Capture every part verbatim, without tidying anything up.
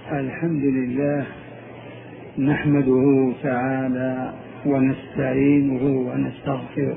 الحمد لله نحمده تعالى ونستعينه ونستغفره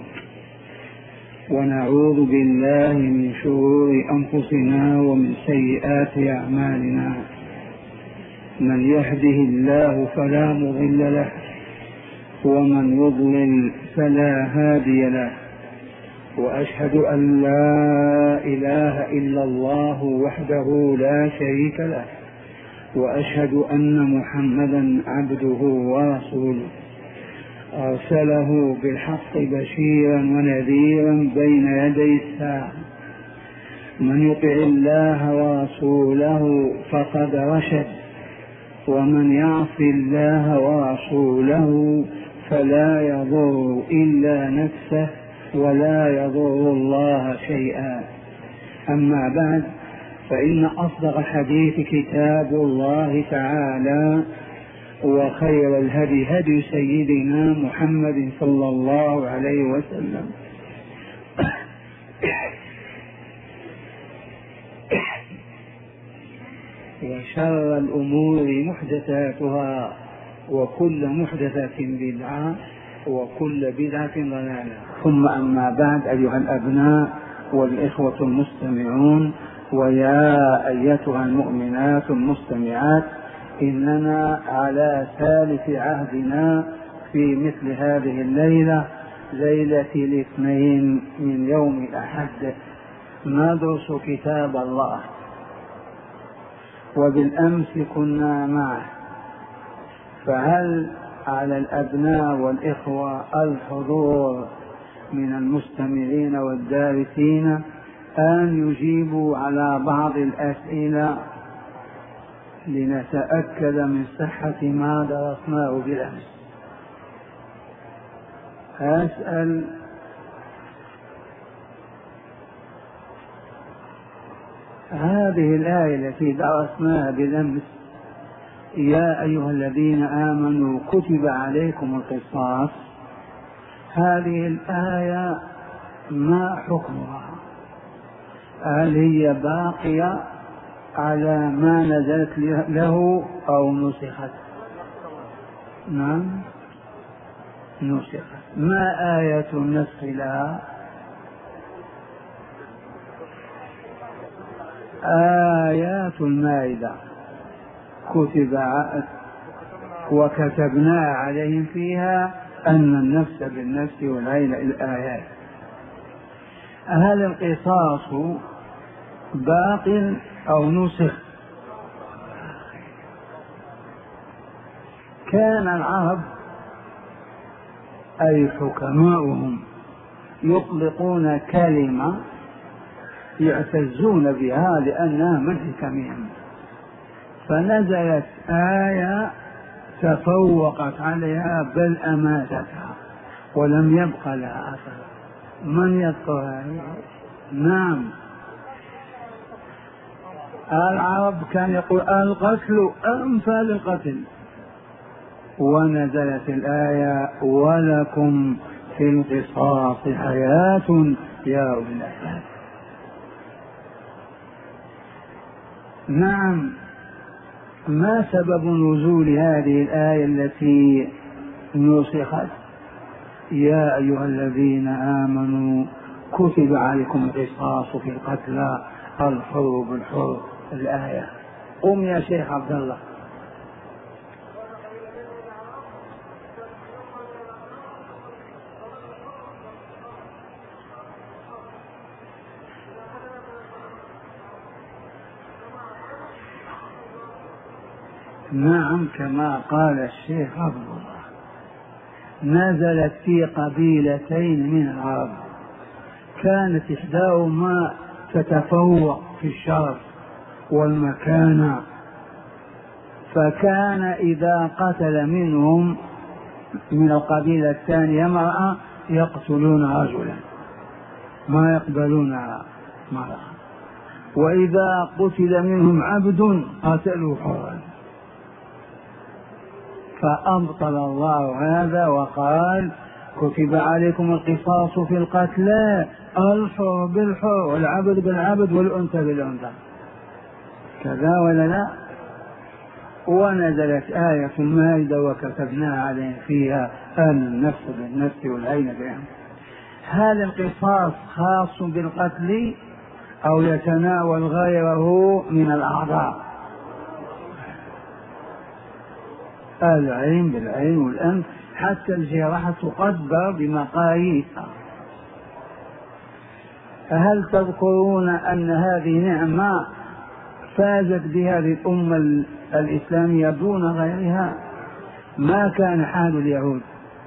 ونعوذ بالله من شرور أنفسنا ومن سيئات أعمالنا. من يهده الله فلا مضل له ومن يضلل فلا هادي له، وأشهد أن لا إله إلا الله وحده لا شريك له، وأشهد أن محمدا عبده ورسوله أرسله بالحق بشيرا ونذيرا بين يدي الساعة. من يطع الله ورسوله فقد رشد، ومن يعص الله ورسوله فلا يضر إلا نفسه ولا يضر الله شيئا. أما بعد، فإن أصدق الحديث كتاب الله تعالى، وخير الهدي هدي سيدنا محمد صلى الله عليه وسلم، وشر الأمور محدثاتها، وكل محدثة بدعة، وكل بدعة ضلالة. ثم أما بعد، أيها الأبناء والإخوة المستمعون، ويا أيتها المؤمنات المستمعات، إننا على ثالث عهدنا في مثل هذه الليلة، ليلة الاثنين من يوم الأحد، ندرس كتاب الله. وبالأمس كنا معه، فهل على الأبناء والإخوة الحضور من المستمعين والدارسين أن يجيبوا على بعض الأسئلة لنتأكد من صحة ما درسناه بالأمس؟ أسأل هذه الآية التي درسناها بالأمس: يا أيها الذين آمنوا كتب عليكم القصاص، هذه الآية ما حكمها؟ هل هي باقية على ما نزلت له أو نسخت؟ نعم، نسخت. ما آية النسخ لها؟ آيات المائدة، كتب وكتبنا عليهم فيها أن النفس بالنفس والعين الآيات. هل القصاص باق أو نسخ؟ كان العرب أي حكماؤهم يطلقون كلمة يعتزون بها لأنها من حكمهم، فنزلت آية تفوقت عليها بل أماتتها ولم يبق لها أثر. من يذكرها؟ نعم، العرب كان يقول القتل أمثال القتل، ونزلت الآية ولكم في القصاص حياة يا أولي الألباب. نعم، ما سبب نزول هذه الآية التي نسخت؟ يا أيها الذين آمنوا كتب عليكم القصاص في القتلى الحر بالحر، الآية. قم يا شيخ عبد الله. نعم، كما قال الشيخ عبد الله، نزلت في قبيلتين من العرب، كانت إحداهما تتفوق في الشرف والمكانة، فكان إذا قتل منهم من القبيلة الثانية امرأة يقتلون رجلا، ما يقبلونها مرأة، وإذا قتل منهم عبد قتلوا حرا. فأبطل الله هذا وقال كتب عليكم القصاص في القتلى الحر بالحر والعبد بالعبد والأنثى بالأنثى. كذا ولا لا؟ ونزلت آية المائدة وكتبنا عليهم فيها أن النفس بالنفس والعين بالعين. هذا القصاص خاص بالقتل أو يتناول غيره من الأعضاء؟ العين بالعين والأنف، حتى الجراحة تقدر بمقاييسها. هل تذكرون أن هذه نعمة فازت بها الأمة الإسلامية دون غيرها؟ ما كان حال اليهود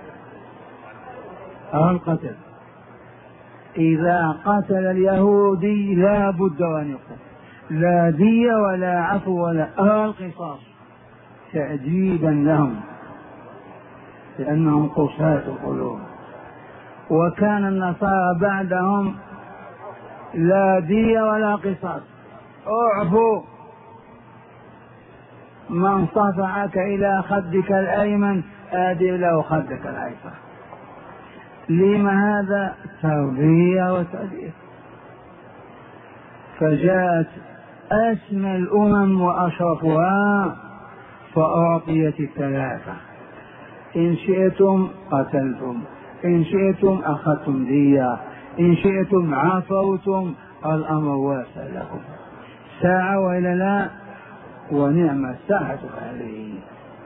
القتل، إذا قتل اليهودي لا بد أن يقتل، لا دية ولا عفو ولا القصاص، تأديبا لهم لأنهم قساة القلوب. وكان النصارى بعدهم لا دية ولا قصاص، اعفو، من صفعك إلى خدك الأيمن آدي له خدك الأيسر. لما هذا؟ تربية وتأديب. فجاءت أسمى الأمم وأشرفها فأعطيت الثلاثة: إن شئتم قتلتم، إن شئتم أخذتم دية، إن شئتم عفوتم، الأمر واسع لكم. ساعة وإلا لا؟ ونعم الساعة هذه.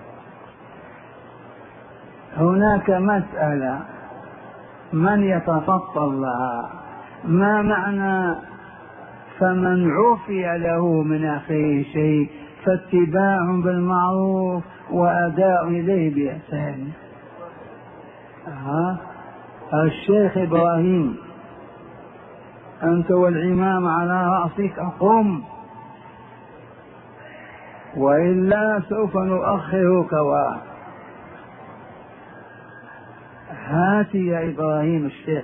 هناك مسألة من يتفضل لها، ما معنى فمن عفي له من أخيه شيء فاتباع بالمعروف وأداء إليه بإحسان. ها الشيخ إبراهيم، أنت والعمام على رأسك قم، وإلا سوف نؤخرك. هات يا إبراهيم الشيخ.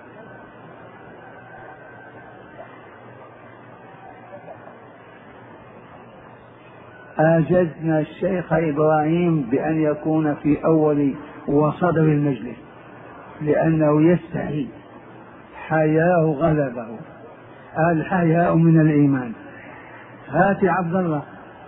أجزنا الشيخ إبراهيم بأن يكون في أول وصدر المجلس لأنه يستحي، حياه غلبه، الحياء من الإيمان. هات عبد الله.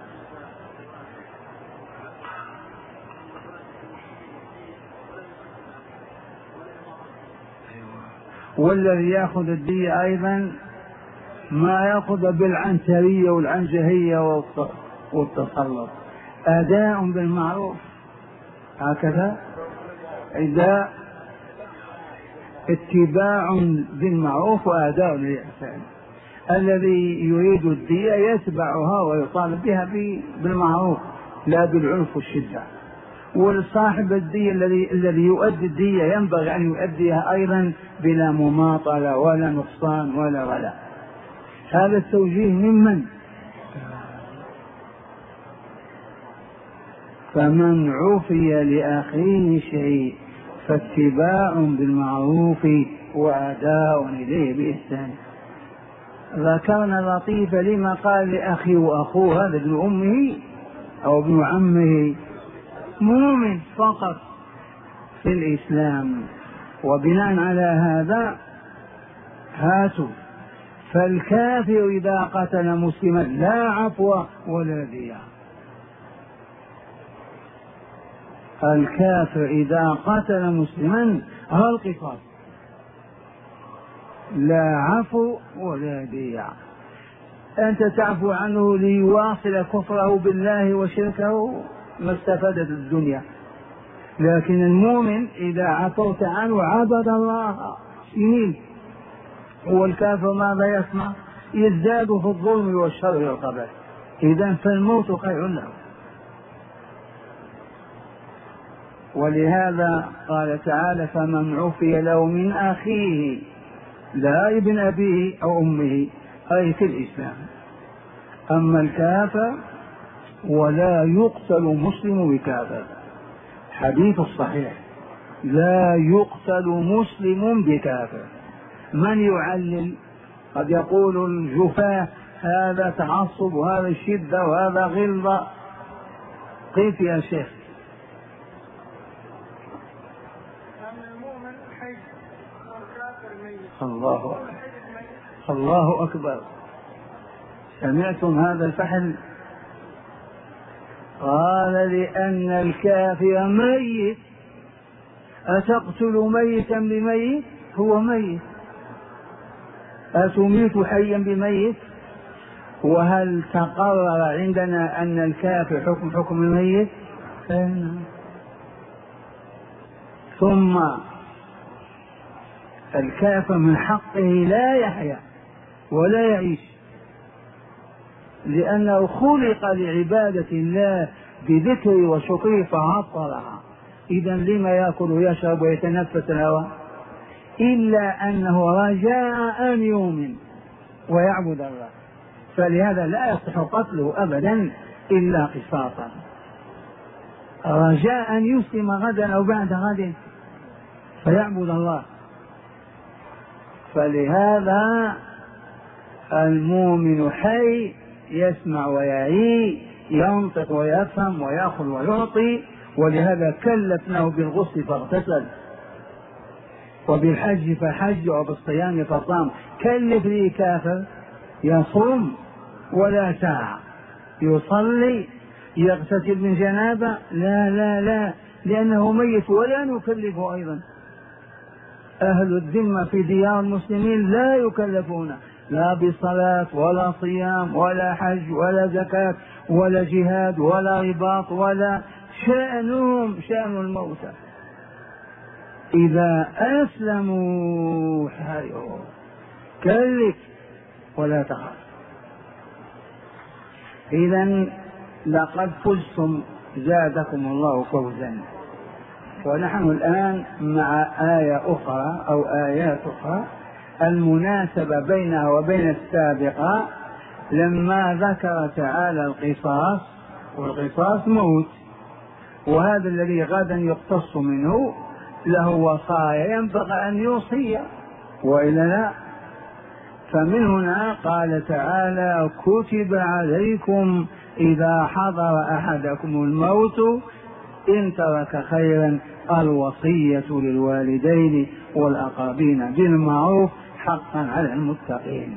والذي يأخذ الدية أيضا ما يأخذ بالعنترية والعنجهية والتسلط، أداء بالمعروف، هكذا إذا اتباع بالمعروف وأداء للإحسان. الذي يريد الدية يتبعها ويطالب بها بالمعروف لا بالعنف والشدة. والصاحب الدية الذي الذي يؤدي الدية ينبغي أن يؤديها أيضا بلا مماطلة ولا نقصان ولا ولا. هذا التوجيه ممن؟ فمن عفي لأخيه شيء فاتباع بالمعروف وأداء إليه بإحسان. ذكرنا لطيفة لما قال لأخي وأخوه، هذا ابن أمه أو ابن عمه، مؤمن فقط في الإسلام. وبناء على هذا هاتوا، فالكافر إذا قتل مسلما لا عفو ولا دية. الكافر إذا قتل مسلما القصاص، لا عفو ولا دية. أنت تعفو عنه ليواصل كفره بالله وشركه، ما استفادت الدنيا. لكن المؤمن إذا عفوت عنه عبد الله سنين. والكافر ماذا يصنع؟ يزداد في الظلم والشر والقبح. إذن فالموت خير له. ولهذا قال تعالى: فمن عفي له من أخيه، لا ابن أبيه أو أمه، أي في الإسلام. أما الكافر ولا يقتل مسلم بكافر، حديث الصحيح، لا يقتل مسلم بكافر. من يعلل؟ قد يقول الجفاة هذا تعصب وهذا شدة وهذا غلظة. كيف يا شيخ؟ الله أكبر، الله أكبر. سمعتم هذا الفحل؟ قال لأن الكافر ميت، أتقتل ميتا بميت؟ هو ميت. أتميت حيا بميت؟ وهل تقرر عندنا أن الكافر حكم حكم الميت؟ ثم الكافر من حقه لا يحيا ولا يعيش، لأنه خلق لعبادة الله بذكره وشكره فعطلها. إذا لما يأكل ويشرب ويتنفس الهواء؟ إلا أنه رجاء أن يؤمن ويعبد الله، فلهذا لا يصح قتله أبدا إلا قصاصا، رجاء أن يسلم غدا أو بعد غد فيعبد الله. فلهذا المؤمن حي، يسمع ويعي، ينطق ويفهم ويأخذ ويعطي، ولهذا كلفناه بالغسل فاغتسل، وبالحج فحج، وبالصيام فصام. كلف لي كافر يصوم ولا ساعة، يصلي، يغتسل من جنابه؟ لا لا لا، لأنه ميت ولا نكلفه أيضا. أهل الذمة في ديار المسلمين لا يكلفون لا بصلاة ولا صيام ولا حج ولا زكاة ولا جهاد ولا رباط، ولا شأنهم شأن الموتى. إذا أسلموا حيوا، كلف ولا تخاف. إذن لقد فزتم، زادكم الله فوزا. ونحن الآن مع آية أخرى أو آيات أخرى المناسبة بينها وبين السابقة، لما ذكر تعالى القصاص، والقصاص موت، وهذا الذي غدا يقتص منه له وصايا ينبغي أن يوصي وإلا لا. فمن هنا قال تعالى: كتب عليكم إذا حضر أحدكم الموت إن ترك خيرا الوصية للوالدين والأقربين بالمعروف حقا على المتقين.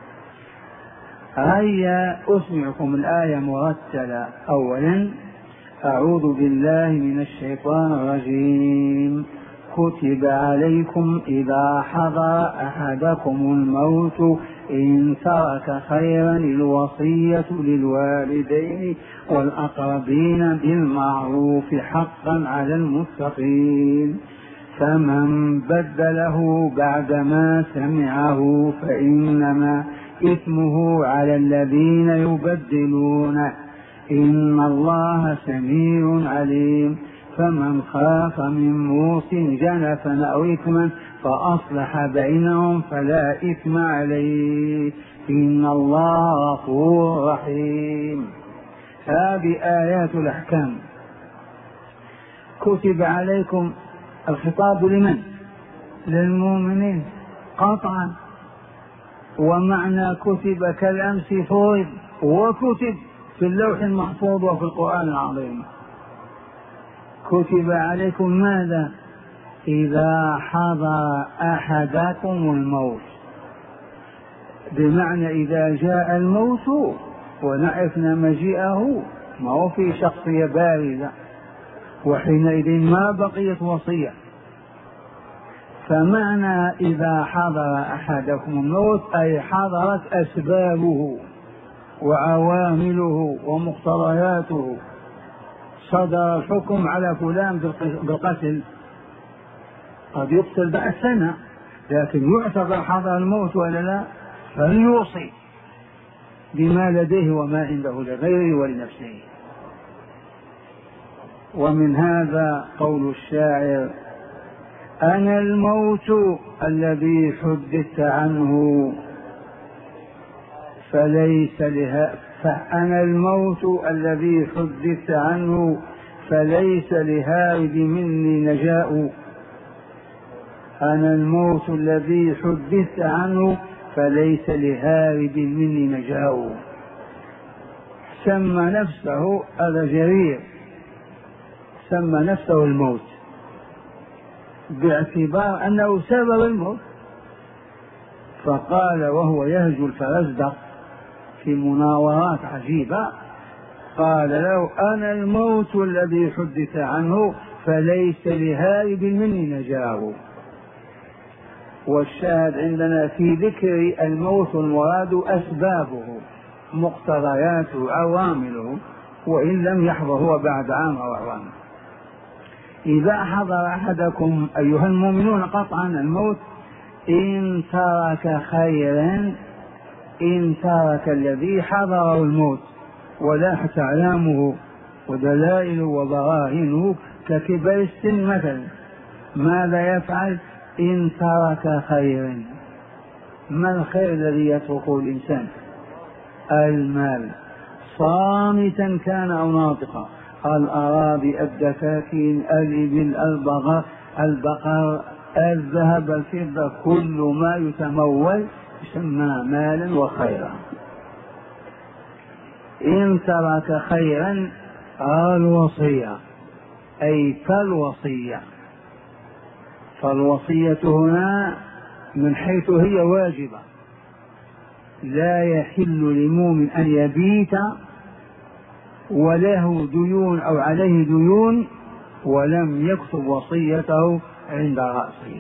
هيا أسمعكم الآية مرتلة. أولا: أعوذ بالله من الشيطان الرجيم. كتب عليكم إذا حضر أحدكم الموت إن ترك خيرا الوصية للوالدين والأقربين بالمعروف حقا على المتقين، فمن بدله بعدما سمعه فإنما إثمه على الذين يبدلونه، إن الله سميع عليم. فمن خاف من موص جنفا أو إثما فأصلح بينهم فلا إثم عليه، إن الله غفور رحيم. هذه آيات الأحكام. كتب عليكم، الخطاب لمن؟ للمؤمنين قطعا. ومعنى كتب كالأمس فرض وكتب في اللوح المحفوظ وفي القرآن العظيم. كتب عليكم ماذا؟ إذا حضر أحدكم الموت، بمعنى إذا جاء الموت ونعرفنا مجيئه، ما هو في شخصية بارزة، وحينئذ ما بقيت وصية. فمعنى إذا حضر أحدكم الموت أي حضرت أسبابه وعوامله ومقتضياته، صدر الحكم على فلان بالقتل، قد يقتل بعد سنة لكن يعتبر حضر الموت ولا لا، فليوصي بما لديه وما عنده لغيره ولنفسه. ومن هذا قول الشاعر: أنا الموت الذي حدثت عنه فليس لها فأنا الموت الذي حدثت عنه فليس لهارب مني نجاء. أنا الموت الذي حدثت عنه فليس لهارب مني نجاء. سمى نفسه، هذا جرير، سمى نفسه الموت باعتبار أنه سبب الموت. فقال وهو يهجو الفرزدق في مناورات عجيبة: قال له أنا الموت الذي حدث عنه فليس لهارب مني نجاه. والشاهد عندنا في ذكر الموت المراد أسبابه مقتضياته عوامله، وإن لم يحضر هو بعد عام أو أعوام. إذا حضر أحدكم أيها المؤمنون قطعا الموت إن ترك خيرا، إن ترك الذي حضره الموت ولاحت أعلامه ودلائل وبراهينه ككبر السن مثلا، ماذا يفعل؟ إن ترك خيرا. ما الخير الذي يتركه الإنسان؟ المال، صامتا كان أو ناطقا، الأراضي، الدكاكين، الإبل، البقر البقر الذهب، الفضة، كل ما يتمول يسمى مالا وخيرا. إن ترك خيرا الوصية، أي فالوصية. فالوصية هنا من حيث هي واجبة، لا يحل لمؤمن أن يبيت وله ديون أو عليه ديون ولم يكتب وصيته عند رأسه.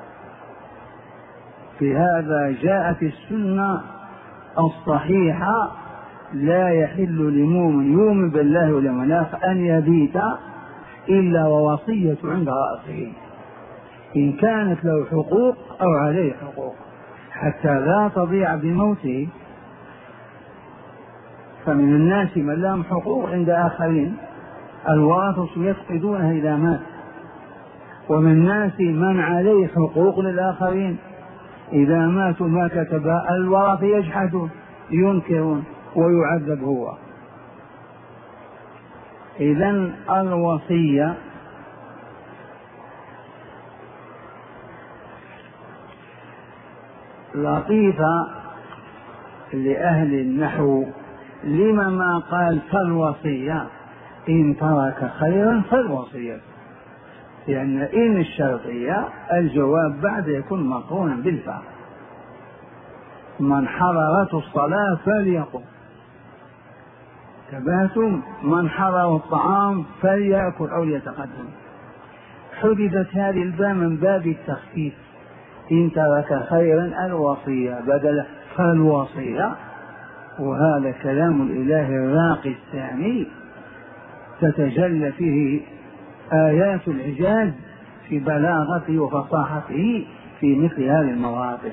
في هذا جاءت السنة الصحيحة لا يحل لمؤمن يؤمن بالله واليوم الآخر أن يبيت إلا ووصية عند رأسه، إن كانت له حقوق أو عليه حقوق، حتى لا تضيع بموته. فمن الناس من لهم حقوق عند آخرين الوارث يفقدونها إذا مات، ومن الناس من عليه حقوق للآخرين إذا ماتوا ما كتبها الورث يجحدون ينكرون ويعذب هو. إذن الوصية لطيفة لأهل النحو، لما ما قال فالوصية إن ترك خيرا فالوصية، لأن إن الشرطية الجواب بعد يكون مقرونا بالفعل. من حضرته الصلاة فليقم، تباتم، من حضر الطعام فليأكل أو يتقدم. حدثت هذه الباء من باب التخفيف، إن ترك خيرا الوصية بدل فالوصية. وهذا كلام الإله الراقي الثاني تتجلى فيه آيات الإعجاز في بلاغته وفصاحته في مثل هذه المواطن،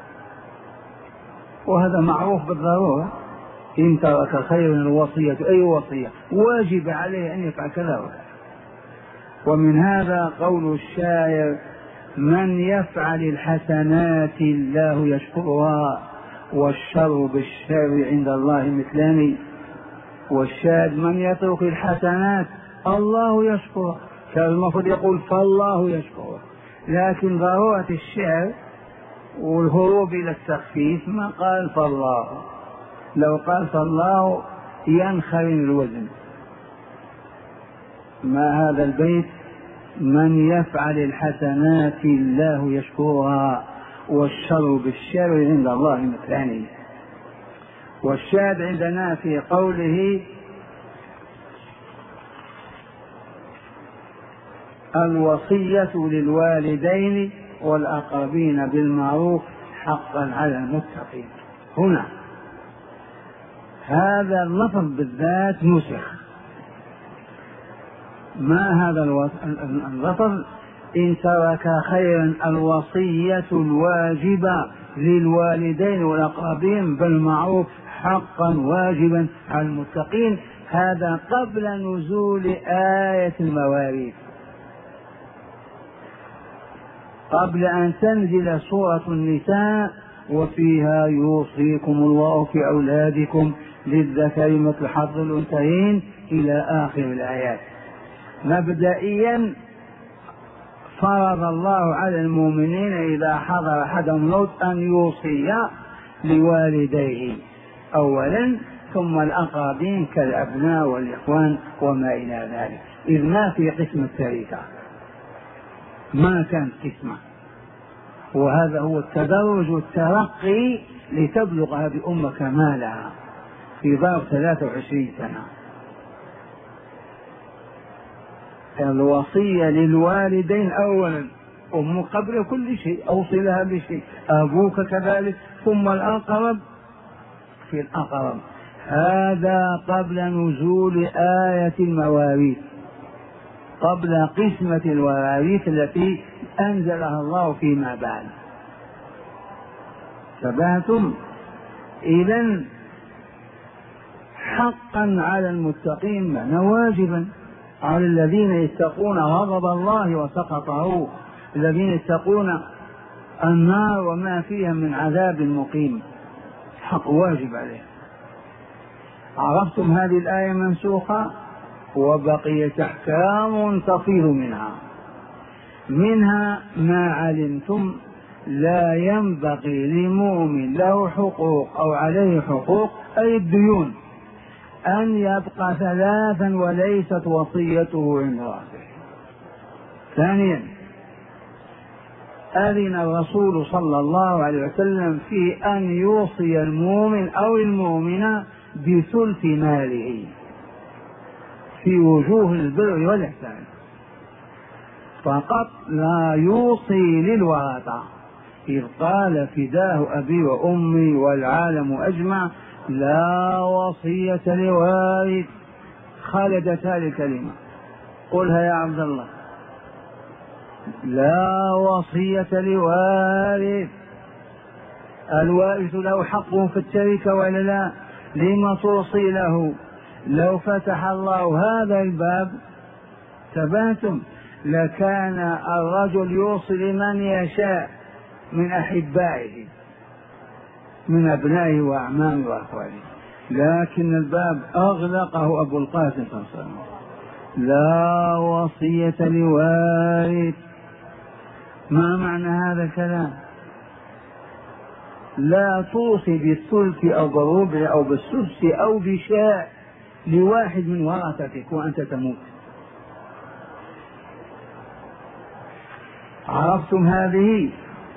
وهذا معروف بالضرورة. إن ترك خيرا الوصية، أي وصية واجب عليه أن يفعل كذا. ومن هذا قول الشاعر من يفعل الحسنات الله يشكرها والشر بالشر عند الله مثلان. والشاهد من يترك الحسنات الله يشكره، كان المفروض يقول فالله يشكره، لكن ضرورة الشعر والهروب إلى التخفيف ما قال فالله. لو قال فالله ينخرم الوزن. ما هذا البيت؟ من يفعل الحسنات الله يشكرها والشر بالشر عند الله مثلان. والشاهد عندنا في قوله الوصية للوالدين والأقربين بالمعروف حقا على المتقين. هنا هذا اللفظ بالذات نسخ. ما هذا اللفظ؟ إن ترك خيرا الوصية الواجبة للوالدين والأقربين بالمعروف حقا واجبا على المتقين. هذا قبل نزول آية المواريث، قبل أن تنزل سورة النساء وفيها يوصيكم الله في أولادكم للذكر مثل حظ الأنثيين إلى آخر الآيات. مبدئيا فرض الله على المؤمنين إذا حضر أحدهم الموت أن يوصي لوالديه أولا، ثم الأقربين كالأبناء والإخوان وما إلى ذلك، إذ ما في قسم التركة، ما كان قسمة. وهذا هو التدرج والترقي لتبلغ هذه الأمة كمالها في ظرف ثلاثة وعشرين سنة. الوصية للوالدين أولا، أم قبل كل شيء، أوصي لها بشيء، أبوك كذلك، ثم الأقرب في الأقرب. هذا قبل نزول آية المواريث، قبل قسمة الواريث التي أنزلها الله فيما بعد. تبعتم؟ إذن حقا على المتقين، معنى واجبا على الذين يتقون غضب الله وسخطه، الذين يتقون النار وما فيها من عذاب مقيم، حق واجب عليه. عرفتم هذه الآية منسوخة، وبقيت أحكام تفيض منها. منها ما علمتم لا ينبغي لمؤمن له حقوق أو عليه حقوق، أي الديون، أن يبقى ثلاثا وليست وصيته عند رأسه. ثانيا، أذن الرسول صلى الله عليه وسلم في أن يوصي المؤمن أو المؤمنة بثلث ماله في وجوه البر والإحسان فقط، لا يوصي للورثة. إذ قال فداه أبي وأمي والعالم أجمع لا وصية لوارث، خالدت هذه الكلمة، قلها يا عبد الله، لا وصية لوارث. الوارث له حق في التركة ولا لا؟ لما توصي له؟ لو فتح الله هذا الباب تباتم لكان الرجل يوصي لمن يشاء من أحبائه من أبنائه وأعمامه وأخواله، لكن الباب أغلقه أبو القاسم صلى الله عليه وسلم، لا وصية لوارث. ما معنى هذا الكلام؟ لا توصي بالثلث أو بالربع أو بالسدس أو بشاء لواحد من ورثتك وأنت تموت. عرفتم هذه؟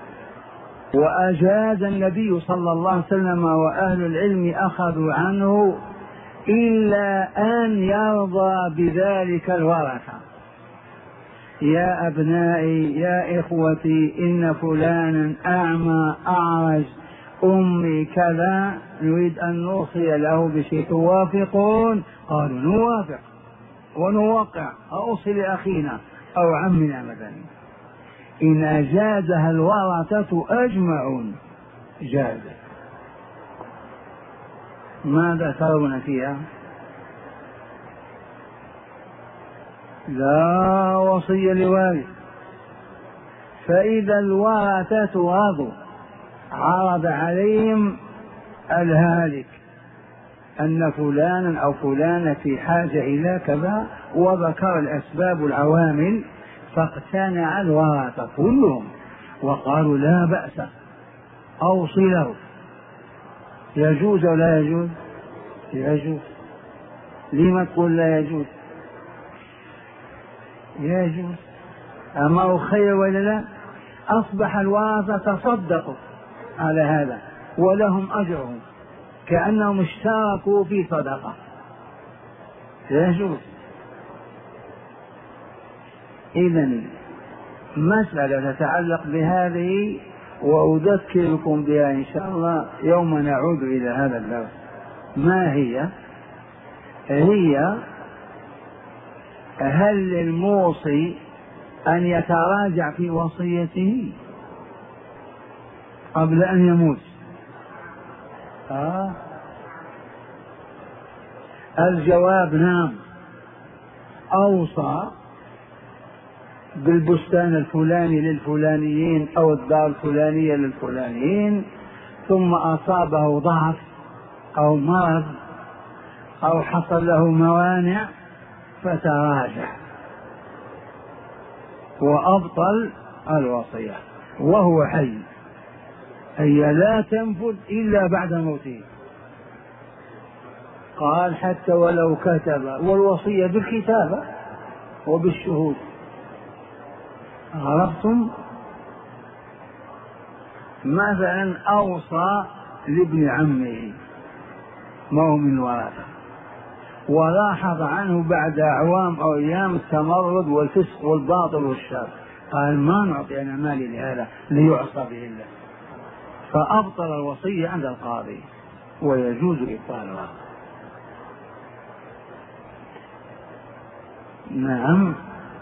وأجاز النبي صلى الله عليه وسلم وأهل العلم أخذوا عنه إلا أن يرضى بذلك الورثة. يا أبنائي يا إخوتي إن فلانا أعمى أعرج أمي كذا نريد أن نوصي له بشيء، توافقون؟ قالوا نوافق ونوقع، أوصي لأخينا أو عمنا مثلا. إن أجازها الورثة أجمعون جاز. ماذا ترون فيها؟ لا وصية لوارث. فإذا الورثة رضوا عرض عليهم الهالك أن فلانا أو فلانة في حاجة إلى كذا وذكر الأسباب العوامل، فاقتنع الورثة كلهم وقالوا لا بأس أوصي له. يجوز ولا يجوز؟ يجوز. لما تقول لا يجوز؟ يجوز. أما هو خير ولا لا؟ أصبح الورثة تصدقوا على هذا ولهم أجرهم كأنهم اشتركوا في صدقة. يجوز. إذن مسألة تتعلق بهذه وأذكركم بها إن شاء الله يوم نعود إلى هذا الدرس. ما هي؟ هي هل للموصي أن يتراجع في وصيته قبل أن يموت؟ آه. الجواب نعم. أوصى بالبستان الفلاني للفلانيين أو الدار الفلانية للفلانيين، ثم أصابه ضعف أو مرض أو حصل له موانع فتراجع وأبطل الوصية وهو حي، هي لا تنفذ إلا بعد موته. قال حتى ولو كتب، والوصية بالكتابة وبالشهود. عرفتم؟ مثلا أوصى لابن عمه ما هو من ورثة ولاحظ عنه بعد أعوام أو أيام التمرد والفسق والباطل والشر، قال ما نعطي أنا مالي لهذا ليعصى به الله، فأبطل الوصية عند القاضي ويجوز إبطالها. نعم،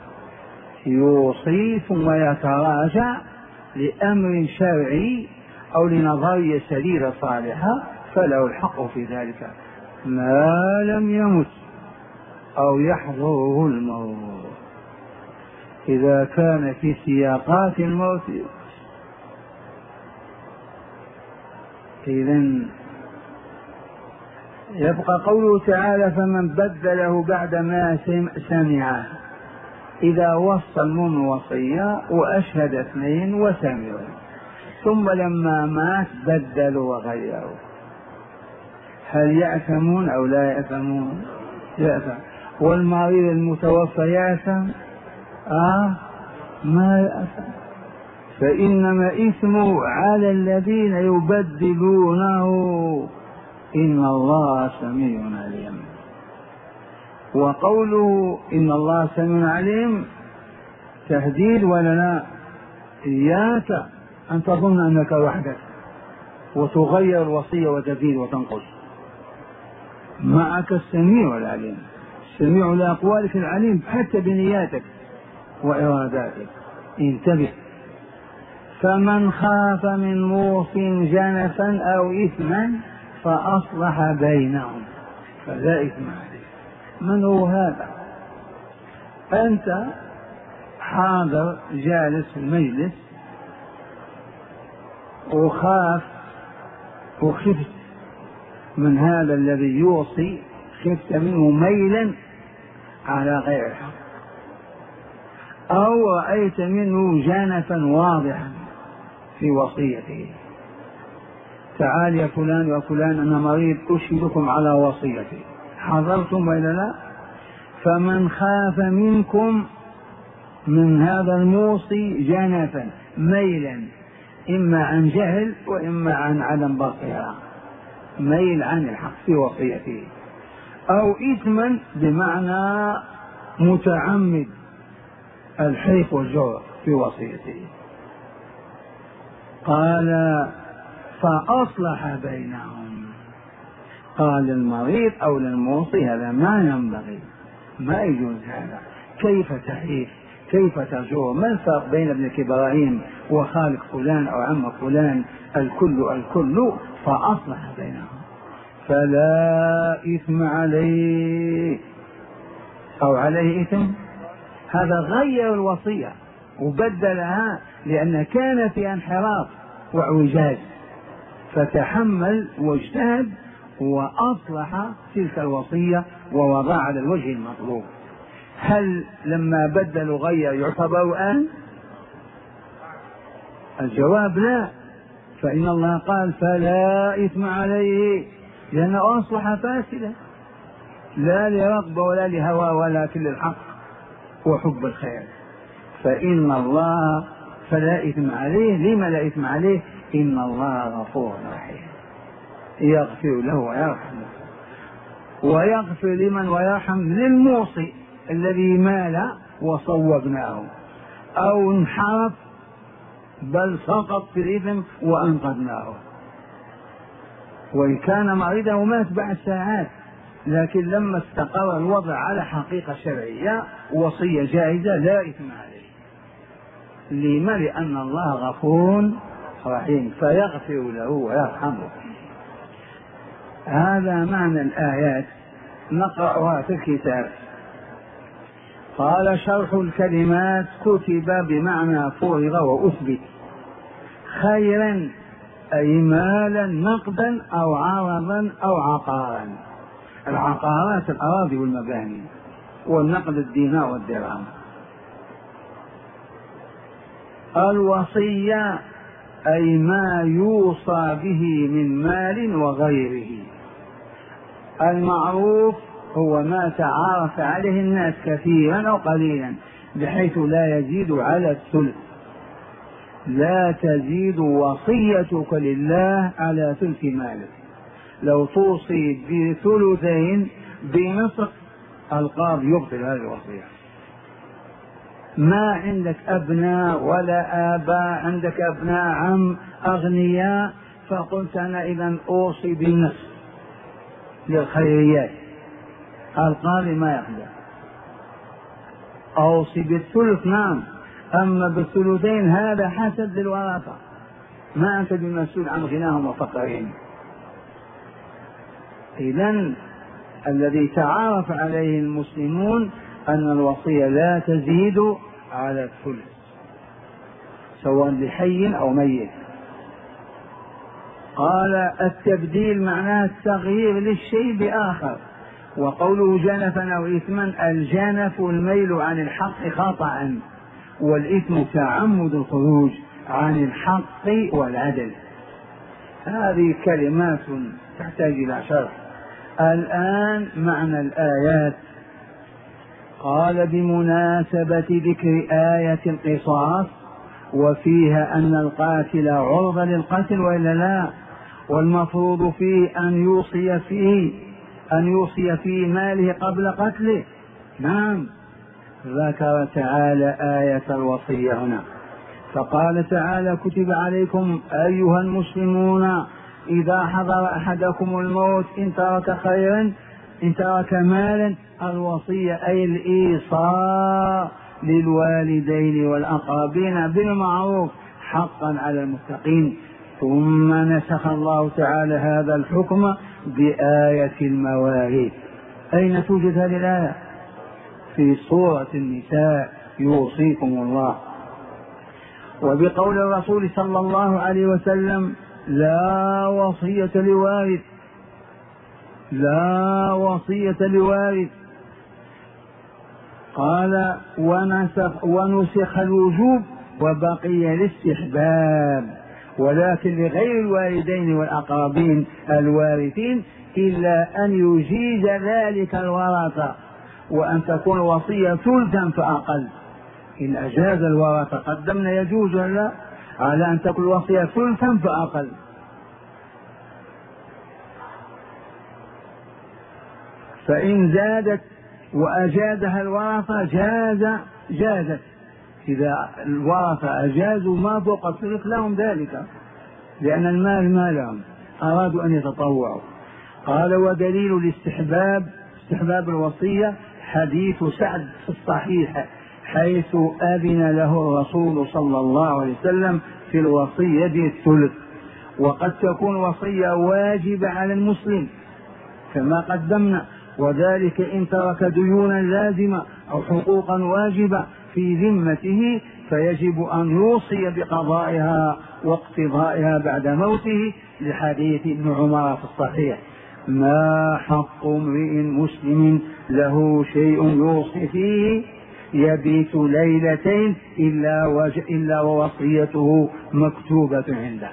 يوصي ثم يتراجع لأمر شرعي أو لنظرية سديدة صالحة فله الحق في ذلك ما لم يمت أو يحضره الموت. إذا كان في سياقات الموت إذن يبقى قوله تعالى فمن بدله بعد ما سمعه، إذا وصى المؤمن وصية وأشهد اثنين وسمعوا ثم لما مات بدلوا وغيروا، هل يأثمون أو لا يأثمون؟ يأثم. والمريض المتوفى يأثم؟ آه ما يأثم، فإنما إثمه على الذين يبدلونه، إن الله سميع عليم. وقوله إن الله سميع عليم تهديد ولا لا؟ إياك أن تظن أنك وحدك وتغير الوصية وتزيد وتنقص، معك السميع العليم، السميع لأقوالك العليم حتى بنياتك وإراداتك. انتبه. فمن خاف من موص جنفا أو إثما فأصلح بينهم فلا إثم عليه. من هو هذا؟ أنت حاضر جالس في المجلس وخاف وخفت من هذا الذي يوصي، خفت منه ميلا على غير الحق، أو رأيت منه جانفا واضحا في وصيته، تعال يا فلان وفلان أنا مريض أشهدكم على وصيتي، حضرتم وإلا لا؟ فمن خاف منكم من هذا الموصي جانفا ميلا، إما عن جهل وإما عن عدم بصيرة، ميل عن الحق في وصيته، أو إثما بمعنى متعمد الحيف والجور في وصيته، قال فأصلح بينهم، قال المريض أو للموصي هذا ما ينبغي، ما يجوز هذا، كيف تحيف كيف تجور؟ ما الفرق بين ابنك إبراهيم وخالق فلان أو عم فلان؟ الكل الكل. فأصلح بينهم فلا إثم عليه أو عليه إثم، هذا غير الوصية وبدلها لأن كان في انحراف واعوجاج، فتحمل واجتهد وأصلح تلك الوصية ووضع على الوجه المطلوب. هل لما بدل غير يعتبر الآن؟ الجواب لا، فإن الله قال فلا إثم عليه لأنه أصلح فاسدا، لا لرغبة ولا لهوى ولكن للحق وحب الخير، فإن الله فلا إثم عليه. لما لا إثم عليه؟ إن الله غفور رحيم، يغفر له ويرحمه، ويغفر لمن ويرحم للموصي الذي مال وصوبناه أو انحرف بل سقط في الإثم وأنقذناه، وإن كان مريضا ومات بعد ساعات، لكن لما استقر الوضع على حقيقة شرعية وصية جائزة لا إثم عليه. لما؟ لأن الله غفور رحيم فيغفر له ويرحمه. هذا معنى الآيات، نقرأها في الكتاب. قال شرح الكلمات كتب بمعنى فرغ وأثبت، خيرا أي مالا نقدا أو عرضا أو عقارا، العقارات الأراضي والمباني، والنقد الدينار والدرهم. الوصية أي ما يوصى به من مال وغيره. المعروف هو ما تعارف عليه الناس كثيرا أو قليلا بحيث لا يزيد على الثلث. لا تزيد وصيتك لله على ثلث مالك، لو توصي بثلثين بنصف القاضي يبطل هذه الوصية. ما عندك أبناء ولا آباء، عندك أبناء عم أغنياء، فقلت أنا إذا أوصي بالنصف للخيريات، القاضي ما يقدر. أوصي بالثلث نعم، أما بالثلثين هذا حسد للورثة، ما أنت بمسؤول عن غناهم وفقرهم. إذن الذي تعارف عليه المسلمون أن الوصية لا تزيد على الثلث سواء لحي أو ميت. قال التبديل معناه التغيير للشيء بآخر. وقوله جنفا أو إثما، الجنف الميل عن الحق خطأ، والإثم تعمد الخروج عن الحق والعدل. هذه كلمات تحتاج إلى شرح. الآن معنى الآيات. قال بمناسبة ذكر آية القصاص وفيها أن القاتل عرضة للقتل وإلا لا، والمفروض فيه أن يوصي فيه أن يوصي في ماله قبل قتله. نعم، ذكر تعالى آية الوصية هنا، فقال تعالى كتب عليكم أيها المسلمون إذا حضر أحدكم الموت إن ترك خيرا إن ترك مالا الوصية أي الإيصاء للوالدين والأقربين بالمعروف حقا على المتقين. ثم نسخ الله تعالى هذا الحكم بآية المواريث. أين توجد هذه الآية؟ في سورة النساء، يوصيكم الله. وبقول الرسول صلى الله عليه وسلم لا وصية لوارث لا وصية لوارث. قال ونسخ, ونسخ الوجوب وبقي الاستحباب، ولكن لغير الوالدين والأقربين الوارثين إلا أن يجيز ذلك الورثة، وأن تكون وصية ثلثا فأقل. إن أجاز الورثة قدمنا يجوز لا على أن تكون وصية ثلثا فأقل. فإن زادت وأجازها الورثة جاز جازت. إذا الورثة أجازوا ما فوق الثلث لهم ذلك، لأن المال ما لهم، أرادوا أن يتطوعوا. قال ودليل الاستحباب استحباب الوصية حديث سعد في الصحيح حيث أذن له الرسول صلى الله عليه وسلم في الوصية بالثلث. وقد تكون وصية واجبة على المسلم كما قدمنا، وذلك إن ترك ديونا لازمة أو حقوقا واجبة في ذمته فيجب أن يوصي بقضائها واقتضائها بعد موته، لحديث ابن عمر في الصحيح ما حق امرئ مسلم له شيء يوصي فيه يبيت ليلتين إلا, وج... إلا ووصيته مكتوبة عنده.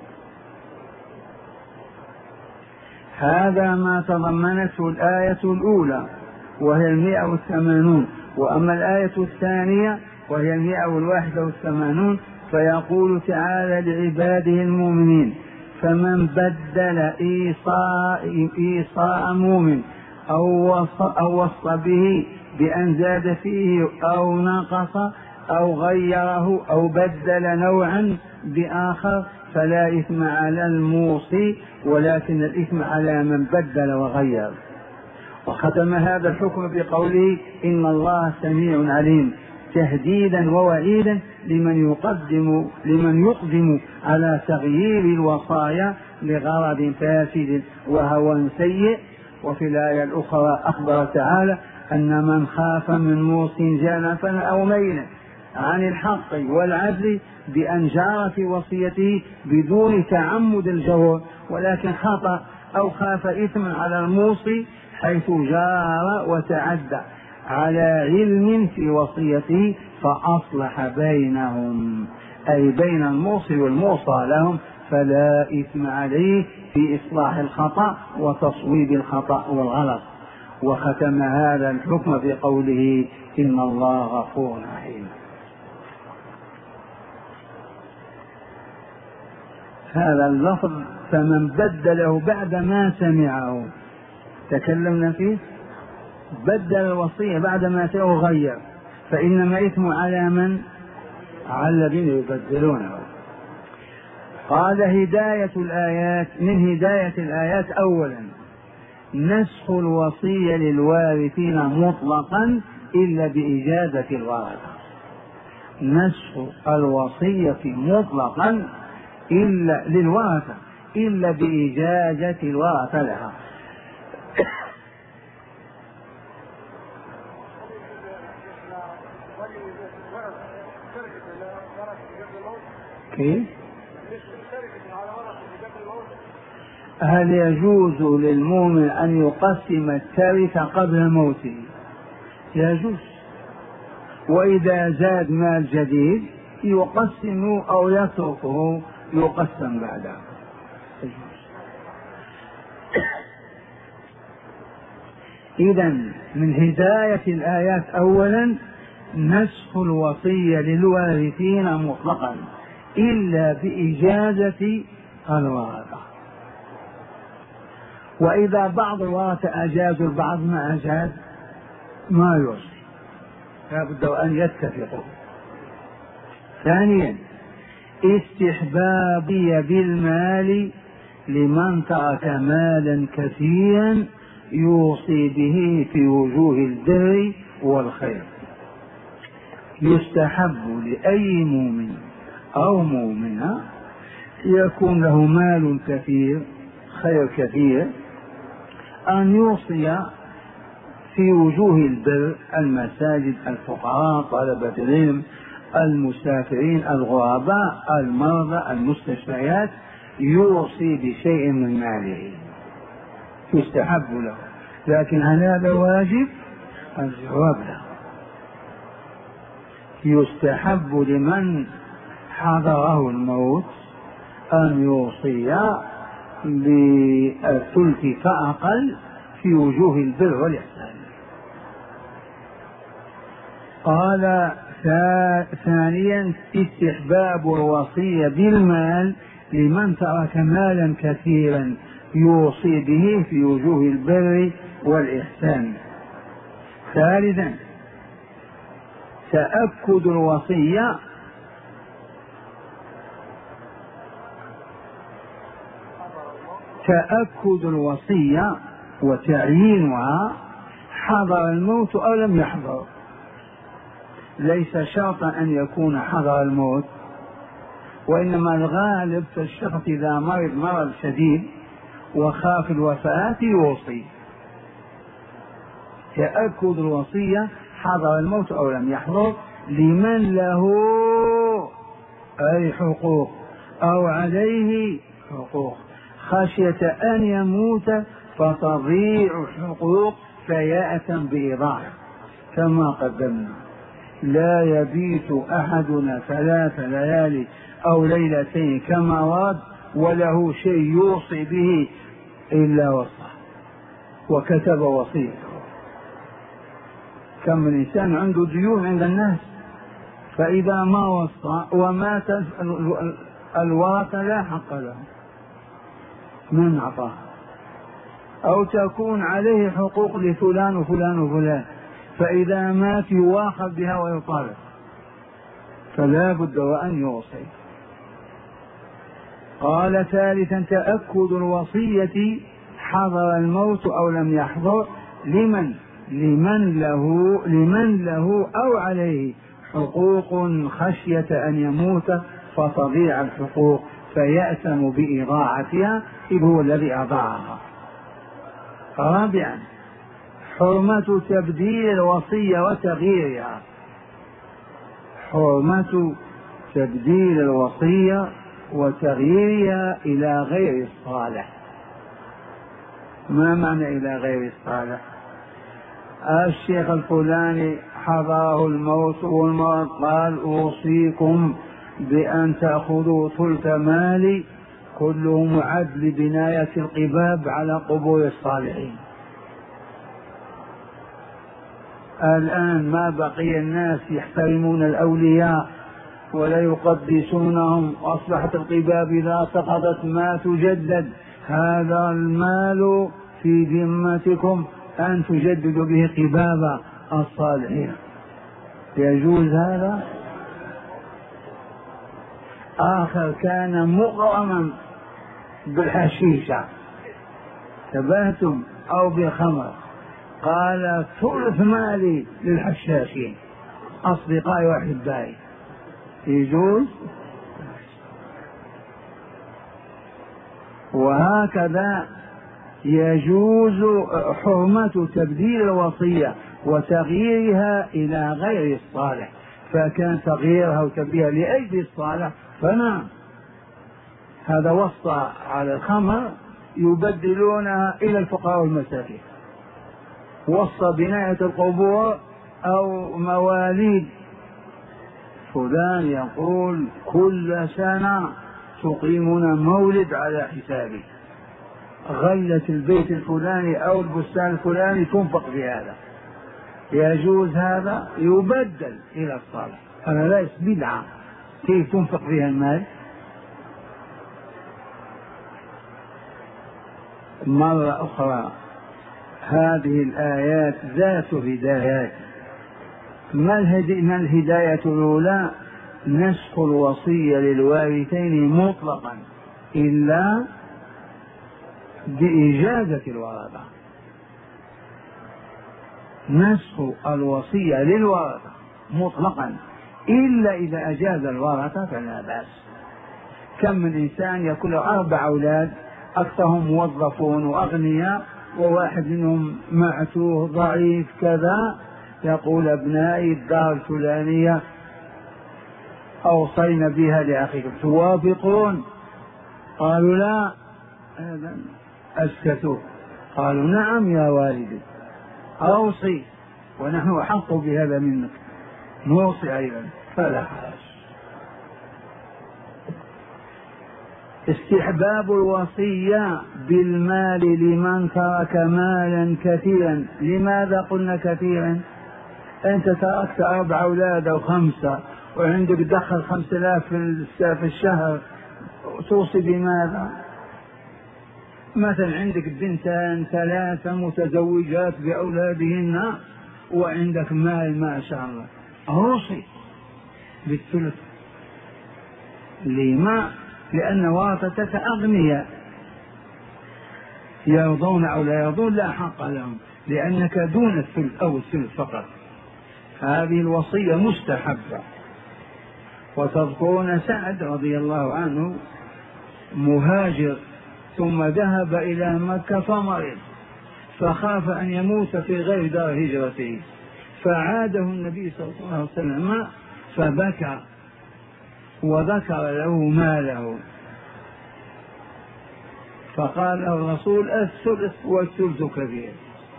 هذا ما تضمنته الآية الأولى وهي المئة والثمانون. وأما الآية الثانية وهي المئة والواحدة والثمانون فيقول تعالى لعباده المؤمنين فمن بدل إيصاء, إيصاء مؤمن أو وصى, أو وصى به بأن زاد فيه أو نقص أو غيره أو بدل نوعا بآخر فلا إثم على الموصي، ولكن الإثم على من بدل وغير. وختم هذا الحكم بقوله إن الله سميع عليم، تهديدا ووعيدا لمن يقدم لمن يقدم على تغيير الوصايا لغرض فاسد وهوى سيء. وفي الآية الأخرى أخبر تعالى أن من خاف من موص جنفا أو ميلا عن الحق والعدل بأن جار في وصيته بدون تعمد الجور، ولكن خطأ أو خاف إثما على الموصي حيث جار وتعدى على علم في وصيته فأصلح بينهم، أي بين الموصي والموصى لهم، فلا إثم عليه في إصلاح الخطأ وتصويب الخطأ والغلط. وختم هذا الحكم بقوله إن الله غفور رحيم. هذا اللفظ فمن بدله بعد ما سمعه تكلمنا فيه بدل الوصية بعد ما تغير، فإنما إثم على من؟ على الذين يبدلونه. قال هداية الآيات، من هداية الآيات أولا نسخ الوصية للوارثين مطلقا إلا بإجازة الورثة، نسخ الوصية مطلقا إلا للورثة إلا بإجازة الورثة لها. كيف؟ هل يجوز للمؤمن أن يقسم التركة قبل موته؟ يجوز، وإذا زاد مال جديد يقسم أو يتركه يقسم بعده. إذن من هداية الآيات أولا نسخ الوصية للوارثين مطلقا إلا بإجازة الورثة، وإذا بعض الورثة أجازوا البعض ما أجاز ما يوصي، لابد أن يتفقوا. ثانيا استحبابية بالمال لمن ترك مالا كثيرا يوصي به في وجوه البر والخير. يستحب لأي مؤمن أو مؤمنة يكون له مال كثير خير كثير أن يوصي في وجوه البر، المساجد، الفقراء، طلبة العلم، المسافرين، الغرباء، المرضى، المستشفيات، يوصي بشيء من ماله يستحب له. لكن هل هذا واجب؟ الجواب لا. يستحب لمن حضره الموت أن يوصي بالثلث فأقل في وجوه البر والإحسان. قال ثانيا استحباب الوصية بالمال لمن ترك مالا كثيرا يوصي به في وجوه البر والإحسان. ثالثا تأكد الوصية تأكد الوصية وتعيينها حضر الموت أو لم يحضر. ليس شرطا أن يكون حضر الموت، وإنما الغالب في الشخص إذا مرض مرض شديد وخاف الوفاة يوصي. تأكد الوصية حضر الموت أو لم يحضر لمن له أي حقوق أو عليه حقوق، خشية أن يموت فتضيع حقوق فيأتم بإيضاحه. كما قدمنا لا يبيت أحدنا ثلاث ليالي أو ليلتين كما ورد وله شيء يوصي به إلا وصى وكتب وصيته. كم من إنسان عنده ديون عند الناس، فإذا ما وصى ومات الورثة لا حق له من أعطاه، أو تكون عليه حقوق لفلان وفلان وفلان، فإذا مات يواخذ بها ويطالب، فلا بد وأن يوصي. قال ثالثا تأكد الوصية حضر الموت أو لم يحضر لمن لمن له لمن له أو عليه حقوق خشية أن يموت فتضيع الحقوق فيأتم بإضاعتها إذ هو الذي أضاعها. رابعا حرمة تبديل الوصية وتغييرها. حرمة تبديل الوصية وتغييرها إلى غير الصالح. ما معنى إلى غير الصالح؟ الشيخ الفلاني حضره الموت والمرض قال أوصيكم بأن تأخذوا ثلث مالي كله معد لبناية القباب على قبور الصالحين. الآن ما بقي الناس يحترمون الأولياء ولا يقدسونهم، أصبحت القباب إذا سقطت ما تجدد. هذا المال في ذمتكم أن تجدد به قباب الصالحين. يجوز هذا؟ آخر كان مغرما بالحشيشة تبهتم أو بخمر، قال ثلث مالي للحشاشين أصدقائي وأحبائي. يجوز؟ وهكذا يجوز حرمة تبديل الوصية وتغييرها إلى غير الصالح، فكان تغييرها وتبديلها لأجل الصالح فنعم. هذا وصى على الخمر يبدلونها إلى الفقراء والمساكين، وصى بناية القبور أو مواليد فلان يقول كل سنة تقيمون مولد على حسابي، غلة البيت الفلاني أو البستان الفلاني تنفق في هذا. يجوز هذا؟ يبدل إلى الصالح. هذا ليس بدعة، كيف تنفق فيها المال؟ مرة أخرى هذه الآيات ذات هدايات. ما الهداية الأولى؟ نسخ الوصية للوارثين مطلقا إلا بإجازة الورثة. نسخ الوصية للورثة مطلقا إلا إذا أجاز الورثة فلا بأس. كم من إنسان يكون له أربع أولاد أكثرهم موظفون وأغنياء وواحد منهم معتوه ضعيف كذا، يقول أبنائي الدار الفلانية أوصينا بها لأخيكم توافقون؟ قالوا لا، أسكتوا. قالوا نعم يا والدي أوصي ونحن أحق بهذا منك، نوصي أيضا فلا حرج. استحباب الوصية بالمال لمن ترك مالا كثيرا. لماذا قلنا كثيرا؟ أنت تركت أربع أولاد أو خمسة وعندك دخل خمسة آلاف في الشهر، توصي بماذا؟ مثلا عندك بنتان ثلاثة متزوجات بأولادهن وعندك مال ما شاء الله، أوصي بالثلث. لما؟ لأن ورثتك أغنياء يرضون أو لا يرضون لا حق لهم، لأنك دون الثلث أو الثلث فقط. هذه الوصية مستحبة. وتذكرون سعد رضي الله عنه مهاجر ثم ذهب إلى مكة فمرض فخاف أن يموت في غير دار هجرته، فعاده النبي صلى الله عليه وسلم فبكى وذكر له ماله، فقال الرسول الثلث والثلث كبير.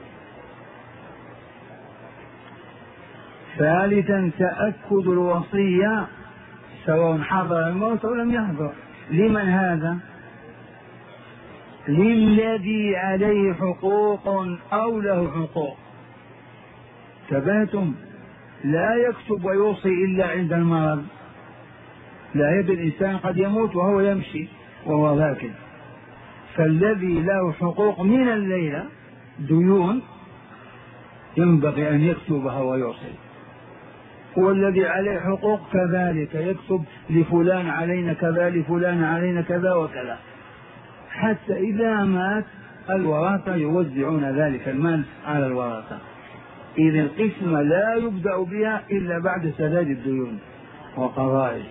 ثالثا تأكد الوصية سواء حضر الموت أو لم يحضر. لمن هذا؟ للذي عليه حقوق أو له حقوق. تبهتم؟ لا يكتب ويوصي إلا عند المرض. لا يد الإنسان قد يموت وهو يمشي وهو راكد، فالذي له حقوق من الليلة ديون ينبغي أن يكتبها ويوصي، والذي عليه حقوق كذلك يكتب لفلان علينا كذا لفلان علينا كذا وكذا، حتى إذا مات الورثة يوزعون ذلك المال على الورثة. إذ القسمة لا يبدأ بها إلا بعد سداد الديون وقضائه.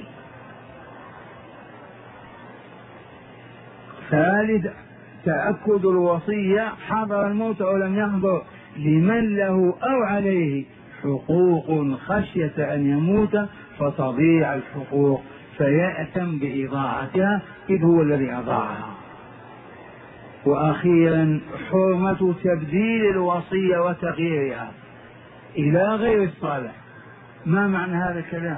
ثالث تأكد الوصية حضر الموت أو لم يحضر لمن له أو عليه حقوق خشية أن يموت فتضيع الحقوق فيأتم بإضاعتها إذ هو الذي أضاعها. وأخيرا حرمة تبديل الوصية وتغييرها إلى غير الصالح. ما معنى هذا الكلام؟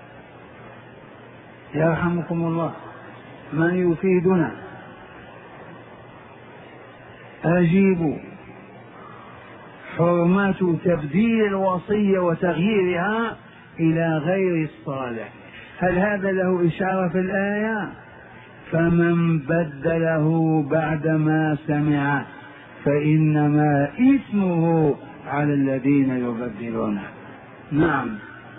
يرحمكم الله، من يفيدنا؟ أجيبوا. حرمة تبديل الوصية وتغييرها إلى غير الصالح. هل هذا له إشارة في الآية؟ فمن بدله بعدما سمعه فإنما إثمه على الذين يبدلونه. نعم.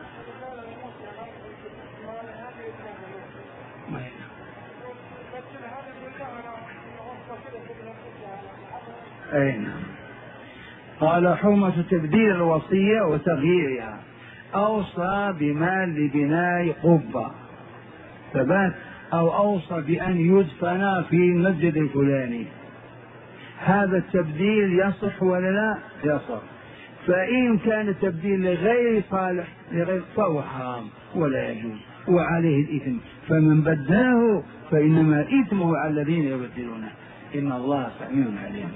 أين قال حرمة تبديل الوصية وتغييرها. أوصى بمال لبناء قبة ثبات، أو أوصى بأن يدفن في المسجد الفلاني، هذا التبديل يصح ولا لا؟ يصح. فإن كان التبديل لغير صالح لغير فهو حرام ولا يجوز وعليه الإثم، فمن بدله فإنما إثمه على الذين يبدلونه، إن الله سميع عليم.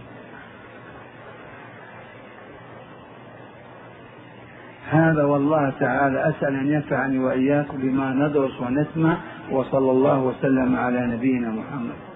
هذا والله تعالى أسأل أن ينفعني وإياكم بما ندرس ونسمع، وصلى الله وسلم على نبينا محمد.